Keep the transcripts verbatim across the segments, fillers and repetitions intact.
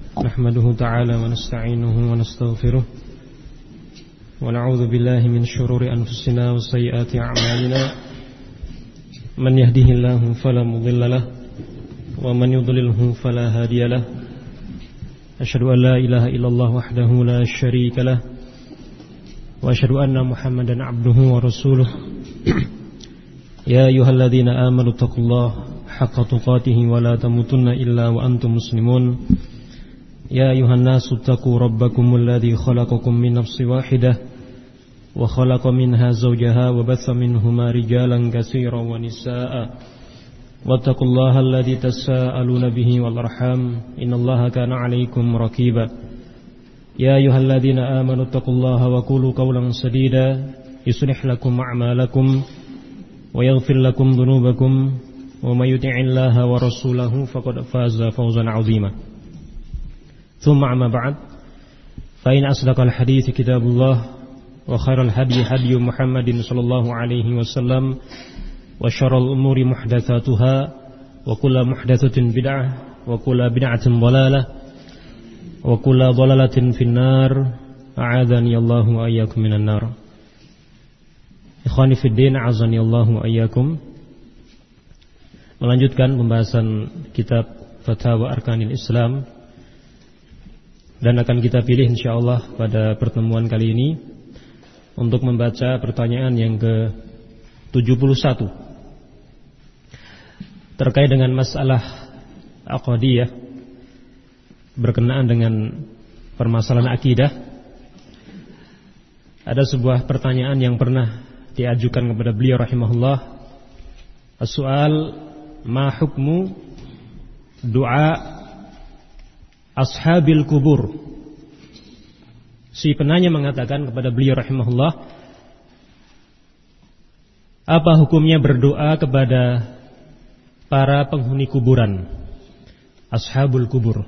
نحمده تعالى ونستعينه ونستغفره ونعوذ بالله من شرور أنفسنا وسيئات أعمالنا من يهده الله فلا مضل له ومن يضلله فلا هادي له أشهد أن لا إله إلا الله وحده لا شريك له وأشهد أن محمدا عبده ورسوله يا أيها الذين آمنوا اتقوا الله حق تقاته ولا تموتن إلا وأنتم مسلمون يا أيها الناس اتقوا ربكم الذي خلقكم من نفس واحدة وخلق منها زوجها وبث منهما رجالا كثيرا ونساء واتقوا الله الذي تساءلون به والأرحام إن الله كان عليكم رقيبا يا أيها الذين آمنوا اتقوا الله وقولوا قولا سديدا يصلح لكم أعمالكم ويغفر لكم ذنوبكم ومن يطع الله ورسوله فقد فاز فوزا عظيما ثم أما بعد فإن أصدق الحديث كتاب الله وخير الهدي هدي محمد صلى الله عليه وسلم وشر الأمور محدثاتها وكل محدثة بدعة وكل بدعة ضلالة وكل ضلالة في النار أعاذني الله وإياكم من النار. Ikhwani fiddin, a'azani Allahu wa iyyakum. Melanjutkan pembahasan kitab Fatwa Arkanil Islam, dan akan kita pilih insyaallah pada pertemuan kali ini untuk membaca pertanyaan yang ke tujuh puluh satu terkait dengan masalah aqidiyah berkenaan dengan permasalahan akidah. Ada sebuah pertanyaan yang pernah diajukan kepada beliau rahimahullah. As-su'al ma hukmu doa ashabil kubur. Si penanya mengatakan kepada beliau rahimahullah, apa hukumnya berdoa kepada para penghuni kuburan, ashabul kubur?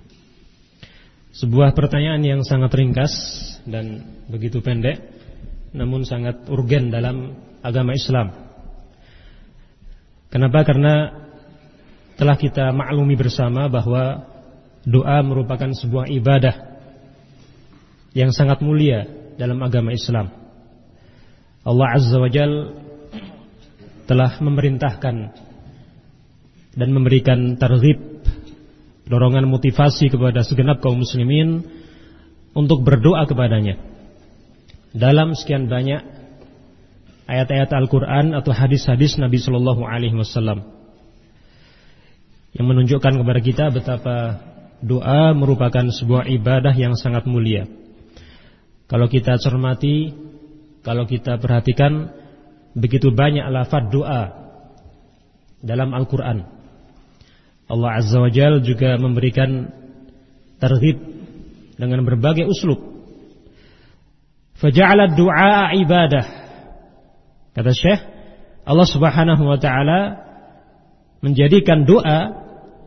Sebuah pertanyaan yang sangat ringkas dan begitu pendek, namun sangat urgen dalam agama Islam. Kenapa? Karena telah kita maklumi bersama bahwa doa merupakan sebuah ibadah yang sangat mulia dalam agama Islam. Allah Azza wa Jalla telah memerintahkan dan memberikan targhib, dorongan motivasi kepada segenap kaum muslimin untuk berdoa kepadanya dalam sekian banyak ayat-ayat Al-Quran atau hadis-hadis Nabi Sallallahu Alaihi Wasallam yang menunjukkan kepada kita betapa doa merupakan sebuah ibadah yang sangat mulia. Kalau kita cermati, kalau kita perhatikan, begitu banyak lafaz doa dalam Al-Quran. Allah Azza wa Jalla juga memberikan targhib dengan berbagai uslub. Faja'ala du'a ibadah. Kata Syekh, Allah Subhanahu wa taala menjadikan doa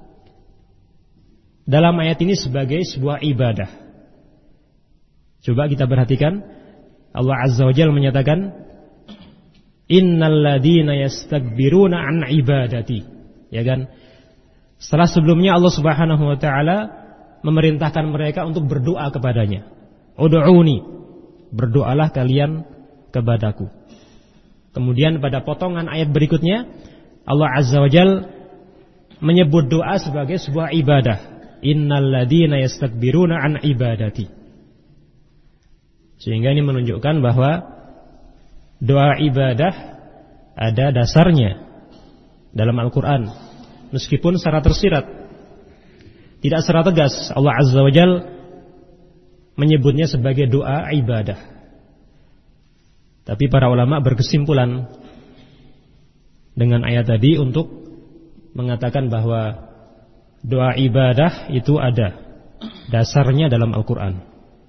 dalam ayat ini sebagai sebuah ibadah. Coba kita perhatikan, Allah Azza wa Jalla menyatakan, innal ladina yastakbiruna an ibadati. Ya kan? Setelah sebelumnya Allah Subhanahu wa taala memerintahkan mereka untuk berdoa kepadanya. Ud'uni, berdoalah kalian kepadaku. Kemudian pada potongan ayat berikutnya Allah Azza wa Jalla menyebut doa sebagai sebuah ibadah. Innal ladina yastakbiruna an ibadati. Sehingga ini menunjukkan bahwa doa ibadah ada dasarnya dalam Al-Quran, meskipun secara tersirat, tidak secara tegas. Allah Azza wa Jalla menyebutnya sebagai doa ibadah. Tapi para ulama berkesimpulan dengan ayat tadi untuk mengatakan bahwa doa ibadah itu ada dasarnya dalam Al-Quran.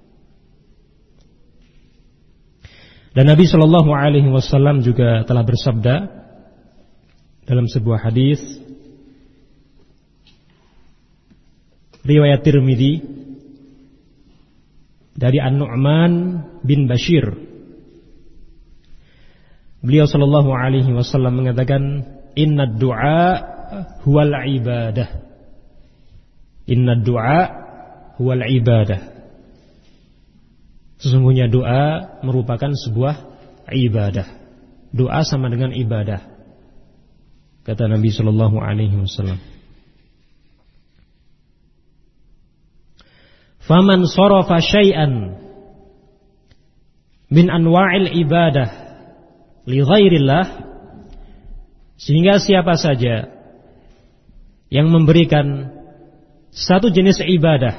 Dan Nabi Shallallahu Alaihi Wasallam juga telah bersabda dalam sebuah hadis riwayat Tirmidzi dari An-Nu'man bin Bashir. Beliau Shallallahu Alaihi Wasallam mengatakan, Inna du'a huwal ibadah. Inna du'a huwal ibadah. Sesungguhnya doa merupakan sebuah ibadah. Doa sama dengan ibadah, kata Nabi sallallahu alaihi wasallam. Faman sarafa syai'an min anwa'il ibadah li ghairillah, sehingga siapa saja yang memberikan satu jenis ibadah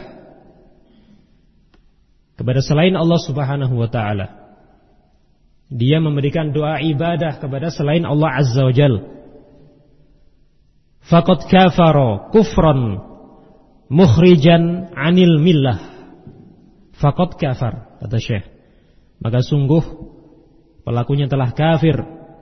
kepada selain Allah Subhanahu wa ta'ala, dia memberikan doa ibadah kepada selain Allah Azza wa Jal, faqad kafara kufran mukhrijan anil millah. Faqad kafar, kata Syekh, maka sungguh pelakunya telah kafir,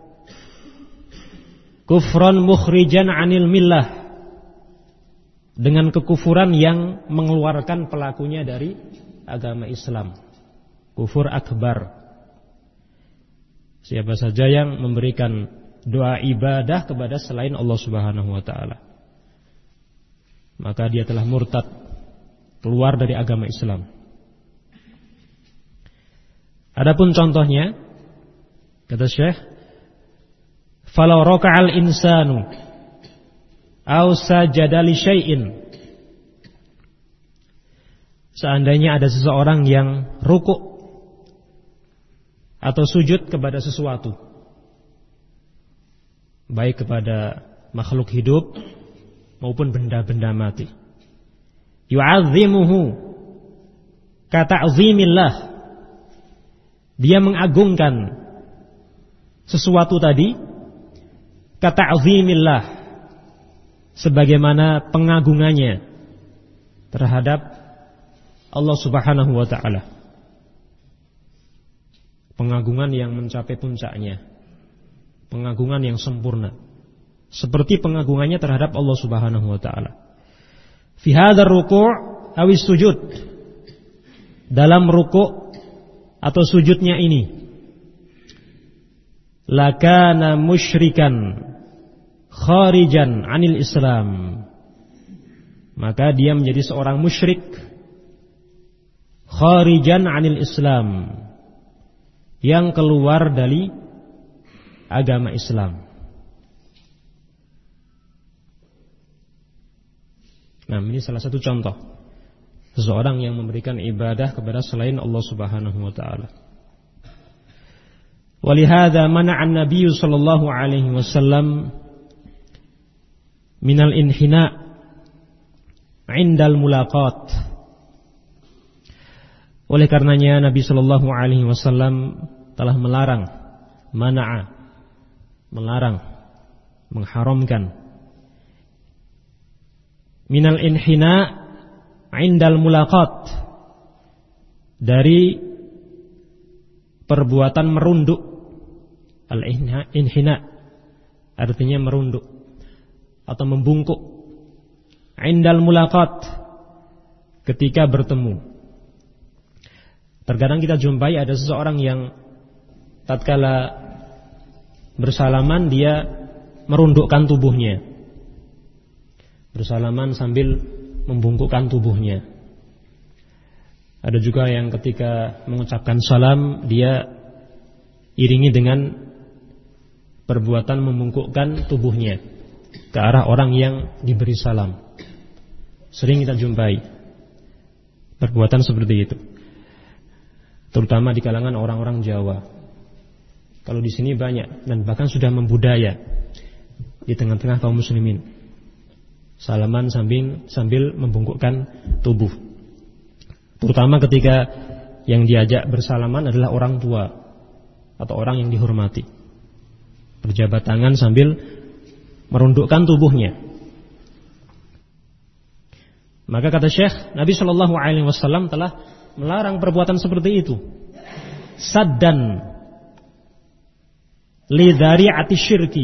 kufran mukhrijan anil millah, dengan kekufuran yang mengeluarkan pelakunya dari agama Islam, kufur akbar. Siapa saja yang memberikan doa ibadah kepada selain Allah Subhanahu wa ta'ala, maka dia telah murtad, keluar dari agama Islam. Adapun contohnya, kata Syekh, falau raka'al insanu aw sajada li syai'in, seandainya ada seseorang yang rukuk atau sujud kepada sesuatu, baik kepada makhluk hidup maupun benda-benda mati, yu'azzimuhu kata'zimillah, dia mengagungkan sesuatu tadi kata'zimillah, sebagaimana pengagungannya terhadap Allah Subhanahu wa ta'ala, pengagungan yang mencapai puncaknya, pengagungan yang sempurna, seperti pengagungannya terhadap Allah Subhanahu wa ta'ala. Fi hadzal ruku' awis sujud, dalam ruku' atau sujudnya ini, lakana musyrikan kharijan anil Islam, maka dia menjadi seorang musyrik kharijan anil Islam, yang keluar dari agama Islam. Nah, ini salah satu contoh seseorang yang memberikan ibadah kepada selain Allah Subhanahu wa ta'ala. Walihada mana'a an-nabiy sallallahu alaihi wasallam minal inhina' indal mulaqat. Oleh karenanya Nabi sallallahu alaihi wasallam telah melarang, mana'a, melarang, mengharamkan, minal inhina' indal mulaqat, dari perbuatan merunduk. Al-inhina artinya merunduk atau membungkuk, indal mulaqat, ketika bertemu. Terkadang kita jumpai ada seseorang yang tatkala bersalaman dia merundukkan tubuhnya, bersalaman sambil membungkukkan tubuhnya. Ada juga yang ketika mengucapkan salam dia iringi dengan perbuatan membungkukkan tubuhnya ke arah orang yang diberi salam. Sering kita jumpai perbuatan seperti itu, terutama di kalangan orang-orang Jawa. Kalau di sini banyak dan bahkan sudah membudaya di tengah-tengah kaum muslimin, salaman sambil sambil membungkukkan tubuh. Terutama ketika yang diajak bersalaman adalah orang tua atau orang yang dihormati, berjabat tangan sambil merundukkan tubuhnya. Maka kata Syekh, Nabi Shallallahu Alaihi Wasallam telah melarang perbuatan seperti itu, saddan li dzari'ati syirki.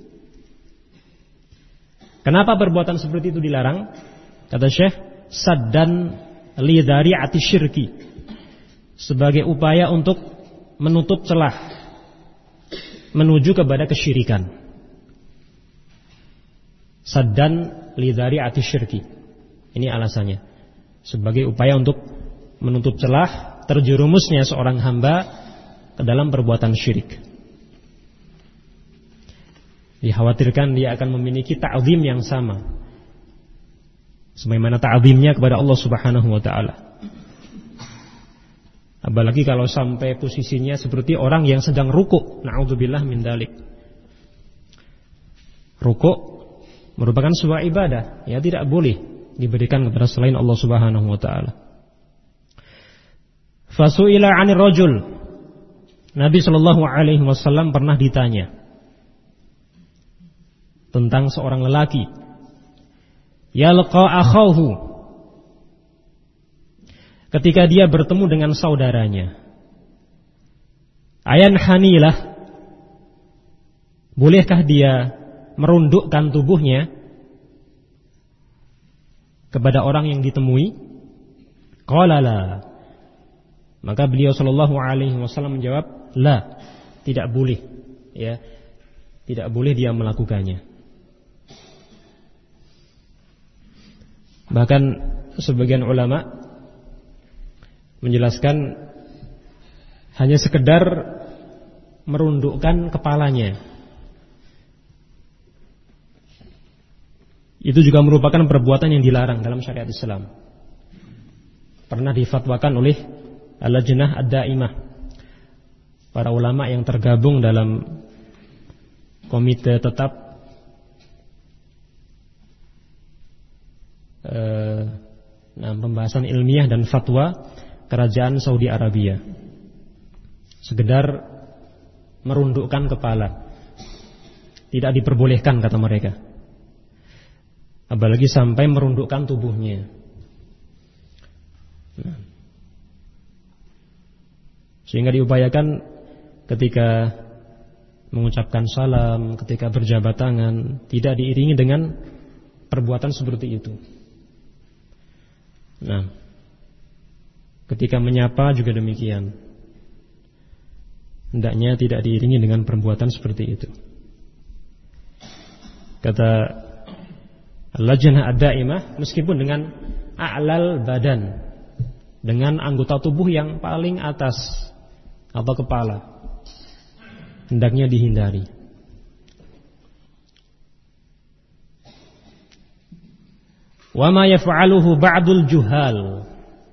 Kenapa perbuatan seperti itu dilarang? Kata Syekh, saddan li dzari'ati syirki, sebagai upaya untuk menutup celah menuju kepada kesyirikan. Saddan li dzari'ati syirki. Ini alasannya. sebagai upaya untuk menutup celah terjerumusnya seorang hamba ke dalam perbuatan syirik. Dikhawatirkan dia akan memiliki ta'zim yang sama sebagaimana ta'zimnya kepada Allah Subhanahu wa taala. Apalagi kalau sampai posisinya seperti orang yang sedang rukuk, na'udzubillah min dzalik. Rukuk merupakan sebuah ibadah, ya tidak boleh diberikan kepada selain Allah Subhanahu wa taala. Fasu'ila 'anir rajul. Nabi sallallahu alaihi wasallam pernah ditanya tentang seorang lelaki yalqa akhahu, ketika dia bertemu dengan saudaranya. Ayan hanilah, bolehkah dia merundukkan tubuhnya kepada orang yang ditemui? Qala la. Maka beliau sallallahu alaihi wasallam menjawab, la, tidak boleh, ya. Tidak boleh dia melakukannya. Bahkan sebagian ulama menjelaskan hanya sekedar merundukkan kepalanya, itu juga merupakan perbuatan yang dilarang dalam syariat Islam. Pernah difatwakan oleh Al-Lajnah Ad-Daimah, para ulama yang tergabung dalam komite tetap eh, nah, pembahasan ilmiah dan fatwa Kerajaan Saudi Arabia. Sekedar merundukkan kepala tidak diperbolehkan, kata mereka. Apalagi sampai merundukkan tubuhnya. Nah, sehingga diupayakan ketika mengucapkan salam, ketika berjabat tangan, tidak diiringi dengan perbuatan seperti itu. Nah, ketika menyapa juga demikian, hendaknya tidak diiringi dengan perbuatan seperti itu. Kata Al-Lajnah Ad-Daimah, meskipun dengan a'lal badan, dengan anggota tubuh yang paling atas atau kepala, hendaknya dihindari. Wa ma yaf'aluhu ba'dul juhal,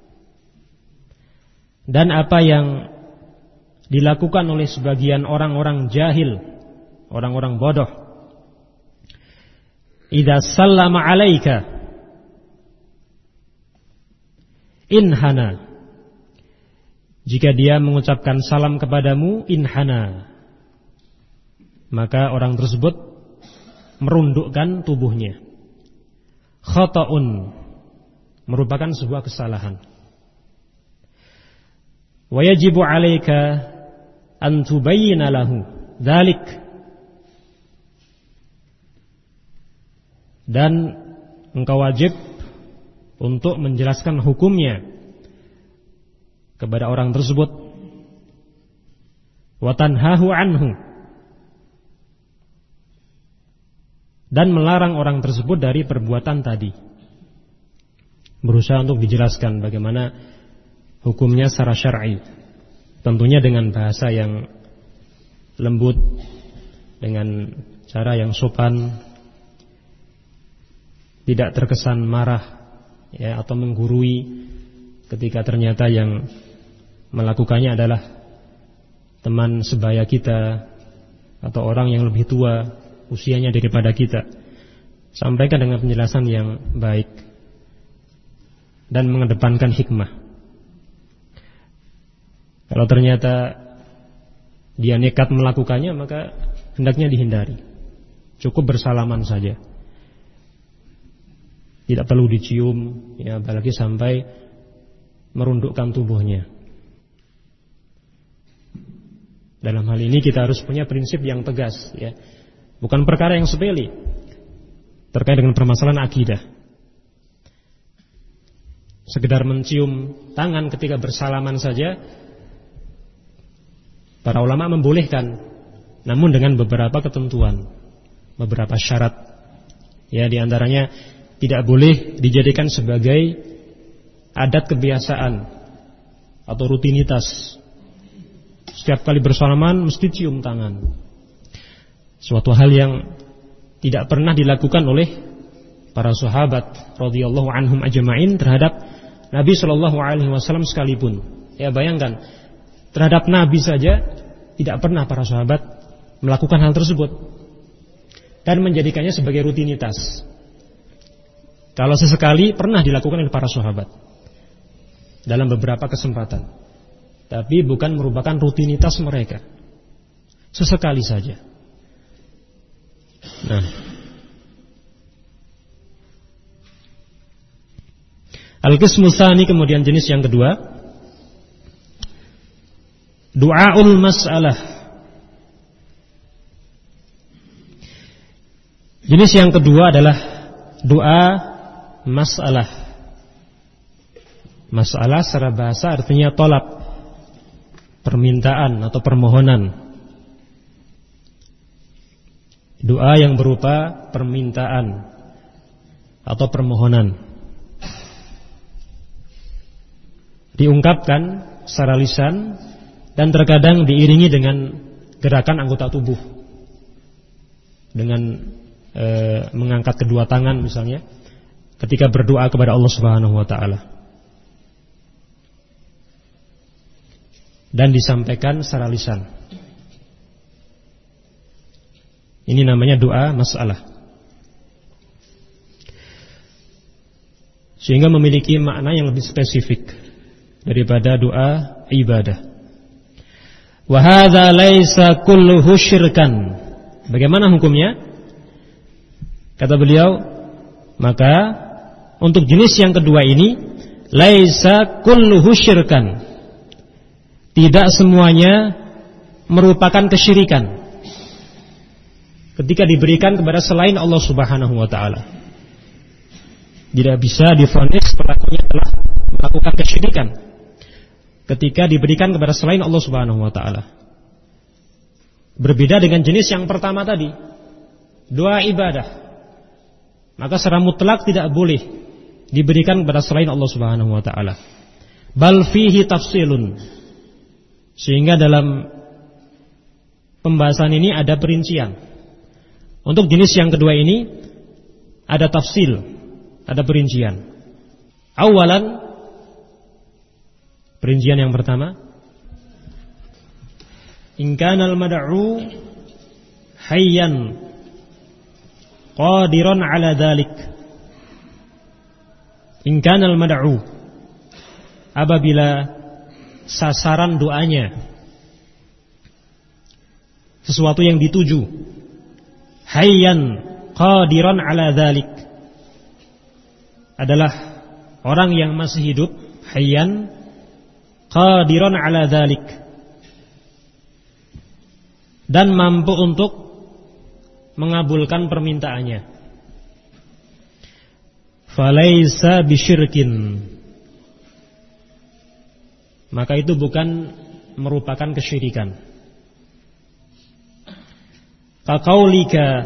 dan apa yang dilakukan oleh sebagian orang-orang jahil, orang-orang bodoh. Idza sallama 'alaika inhana, jika dia mengucapkan salam kepadamu, inhana, maka orang tersebut merundukkan tubuhnya. Khata'un, merupakan sebuah kesalahan. Wa yajibu 'alaika an tubayyina lahu dzalik, dan engkau wajib untuk menjelaskan hukumnya kepada orang tersebut. Wa tanhahu anhu, dan melarang orang tersebut dari perbuatan tadi. Berusaha untuk dijelaskan bagaimana hukumnya secara syar'i, tentunya dengan bahasa yang lembut, dengan cara yang sopan, tidak terkesan marah, ya, atau menggurui ketika ternyata yang melakukannya adalah teman sebaya kita atau orang yang lebih tua usianya daripada kita. Sampaikan dengan penjelasan yang baik dan mengedepankan hikmah. Kalau ternyata dia nekat melakukannya, maka hendaknya dihindari. Cukup bersalaman saja, tidak perlu dicium, ya, apalagi sampai merundukkan tubuhnya. Dalam hal ini kita harus punya prinsip yang tegas, ya. Bukan perkara yang sepele terkait dengan permasalahan akidah. Sekedar mencium tangan ketika bersalaman saja, para ulama membolehkan, namun dengan beberapa ketentuan, beberapa syarat. Ya, di antaranya tidak boleh dijadikan sebagai adat kebiasaan atau rutinitas. Setiap kali bersalaman mesti cium tangan. Suatu hal yang tidak pernah dilakukan oleh para sahabat radhiyallahu anhum ajma'in terhadap Nabi sallallahu alaihi wasallam sekalipun. Ya, bayangkan, terhadap Nabi saja tidak pernah para sahabat melakukan hal tersebut dan menjadikannya sebagai rutinitas. Kalau sesekali pernah dilakukan oleh para sahabat dalam beberapa kesempatan, tapi bukan merupakan rutinitas mereka. Sesekali saja. Nah, al-qismu tsani, kemudian jenis yang kedua, du'aul mas'alah. Jenis yang kedua adalah doa masalah. Masalah secara bahasa artinya tolab, permintaan atau permohonan. Doa yang berupa permintaan atau permohonan, diungkapkan secara lisan dan terkadang diiringi dengan gerakan anggota tubuh, dengan e, mengangkat kedua tangan misalnya ketika berdoa kepada Allah Subhanahu wa taala, dan disampaikan secara lisan. Ini namanya doa masalah, sehingga memiliki makna yang lebih spesifik daripada doa ibadah. Wa hadza laisa kulluhu syirkan. Bagaimana hukumnya? Kata beliau, maka untuk jenis yang kedua ini laisa kulluhu syirkan, tidak semuanya merupakan kesyirikan ketika diberikan kepada selain Allah Subhanahu wa taala. Tidak bisa divonis pelakunya telah melakukan kesyirikan ketika diberikan kepada selain Allah Subhanahu wa taala. Berbeda dengan jenis yang pertama tadi, doa ibadah. Maka secara mutlak tidak boleh diberikan kepada selain Allah Subhanahu wa taala. Bal fihi tafsilun. Sehingga dalam pembahasan ini ada perincian. Untuk jenis yang kedua ini ada tafsil, ada perincian. Awalan, perincian yang pertama, in kana al-mad'u hayyan qadiran 'ala dzalik. In kana al-mad'u, apabila sasaran doanya, sesuatu yang dituju, hayyan qadiran 'ala dzalik, adalah orang yang masih hidup, hayyan qadiran 'ala dzalik, dan mampu untuk mengabulkan permintaannya, falaisa bisyirkin, maka itu bukan merupakan kesyirikan. Kaqaulika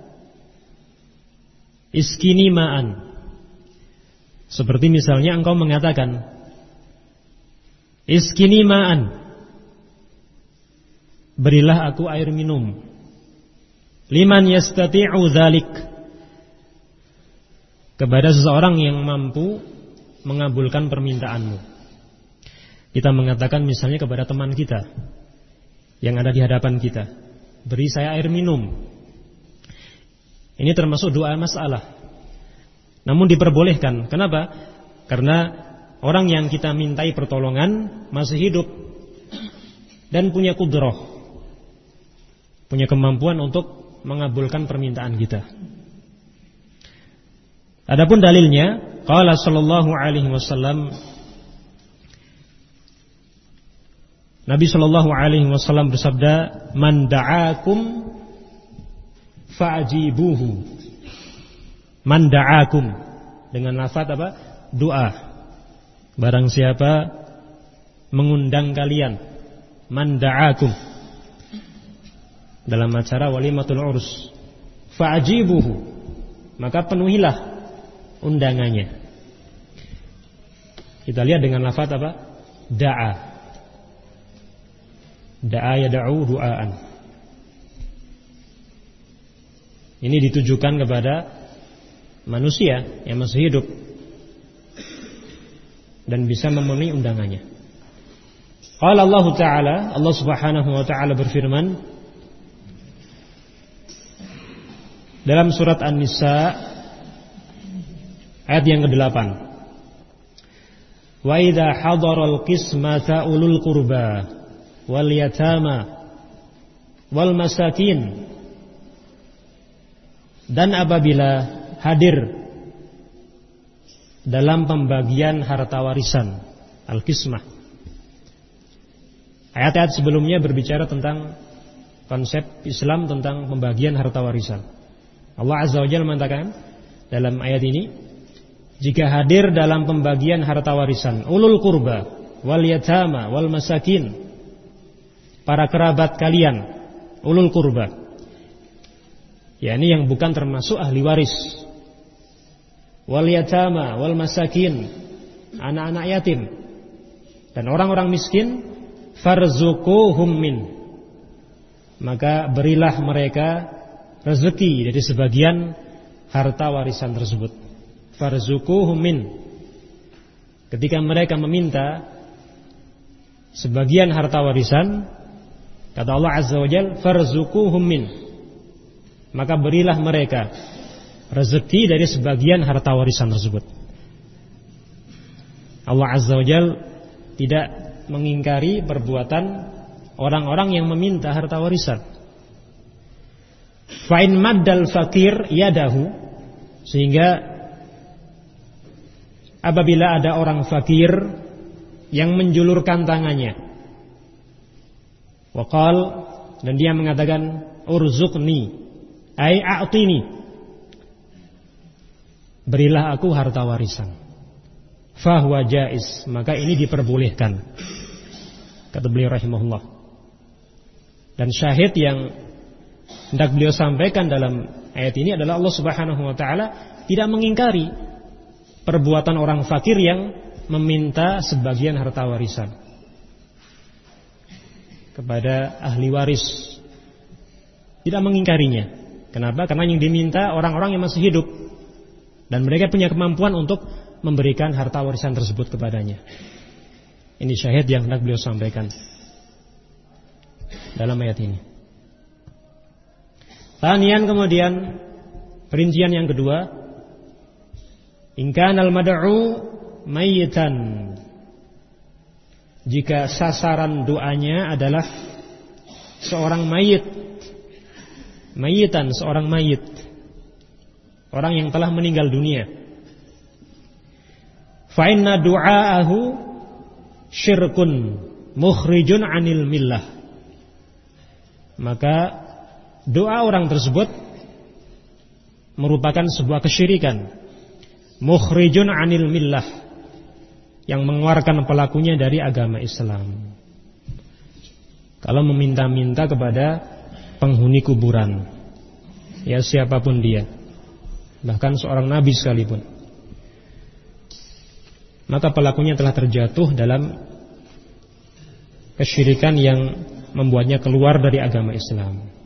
iskini ma'an, seperti misalnya engkau mengatakan iskini ma'an, berilah aku air minum. Liman yastati'u dzalik, kepada seseorang yang mampu mengabulkan permintaanmu. Kita mengatakan misalnya kepada teman kita yang ada di hadapan kita, beri saya air minum. Ini termasuk doa masalah, namun diperbolehkan. Kenapa? Karena orang yang kita mintai pertolongan masih hidup dan punya kudrah, punya kemampuan untuk mengabulkan permintaan kita. Adapun dalilnya, qala sallallahu alaihi wasallam, Nabi sallallahu alaihi wasallam bersabda, man da'akum fa'jibuhu. Man da'akum, dengan lafaz apa? Doa. Barang siapa mengundang kalian, man da'akum, dalam acara walimatul urus, fa'jibuhu, maka penuhilah undangannya. Kita lihat dengan lafaz apa? Da'a. Da'a yada'u du'aan. Ini ditujukan kepada manusia yang masih hidup dan bisa memenuhi undangannya. Qala Allah Ta'ala, Allah Subhanahu wa taala berfirman dalam surat An-Nisa ayat yang kedelapan. Wa idza hadaral qismata ulul qurba wal yatama wal masakin, dan apabila hadir dalam pembagian harta warisan, al-qismah. Ayat-ayat sebelumnya berbicara tentang konsep Islam tentang pembagian harta warisan. Allah Azza wa Jalla mengatakan dalam ayat ini, jika hadir dalam pembagian harta warisan ulul qurba wal yatama wal masakin, para kerabat kalian, ulul qurba, yakni yang bukan termasuk ahli waris, wal yatama wal masakin, anak-anak yatim, dan orang-orang miskin, farzuquhum min, maka berilah mereka rezeki dari sebagian harta warisan tersebut. Farzuquhum min, ketika mereka meminta sebagian harta warisan, kata Allah Azza wa Jalla, farzuquhum min, maka berilah mereka rezeki dari sebagian harta warisan tersebut. Allah Azza wa Jalla tidak mengingkari perbuatan orang-orang yang meminta harta warisan. Fa in maddal fakir yadahu, sehingga apabila ada orang fakir yang menjulurkan tangannya, waqal, dan dia mengatakan urzuqni, ai a'tini, berilah aku harta warisan, fahuwa jaiz, maka ini diperbolehkan, kata beliau rahimahullah. Dan syahid yang hendak beliau sampaikan dalam ayat ini adalah Allah Subhanahu wa taala tidak mengingkari perbuatan orang fakir yang meminta sebagian harta warisan kepada ahli waris. Tidak mengingkarinya. Kenapa? Karena yang diminta orang-orang yang masih hidup dan mereka punya kemampuan untuk memberikan harta warisan tersebut kepadanya. Ini syahid yang hendak beliau sampaikan dalam ayat ini. Tanian, kemudian perincian yang kedua, in kanal mad'u mayyitan, jika sasaran doanya adalah seorang mayit, mayyitan, seorang mayit, orang yang telah meninggal dunia, fa inna du'aahu syirkun mukhrijun 'anil millah, maka doa orang tersebut merupakan sebuah kesyirikan, mukhrijun 'anil millah, yang mengeluarkan pelakunya dari agama Islam. Kalau meminta-minta kepada penghuni kuburan, ya siapapun dia, bahkan seorang nabi sekalipun, maka pelakunya telah terjatuh dalam kesyirikan yang membuatnya keluar dari agama Islam.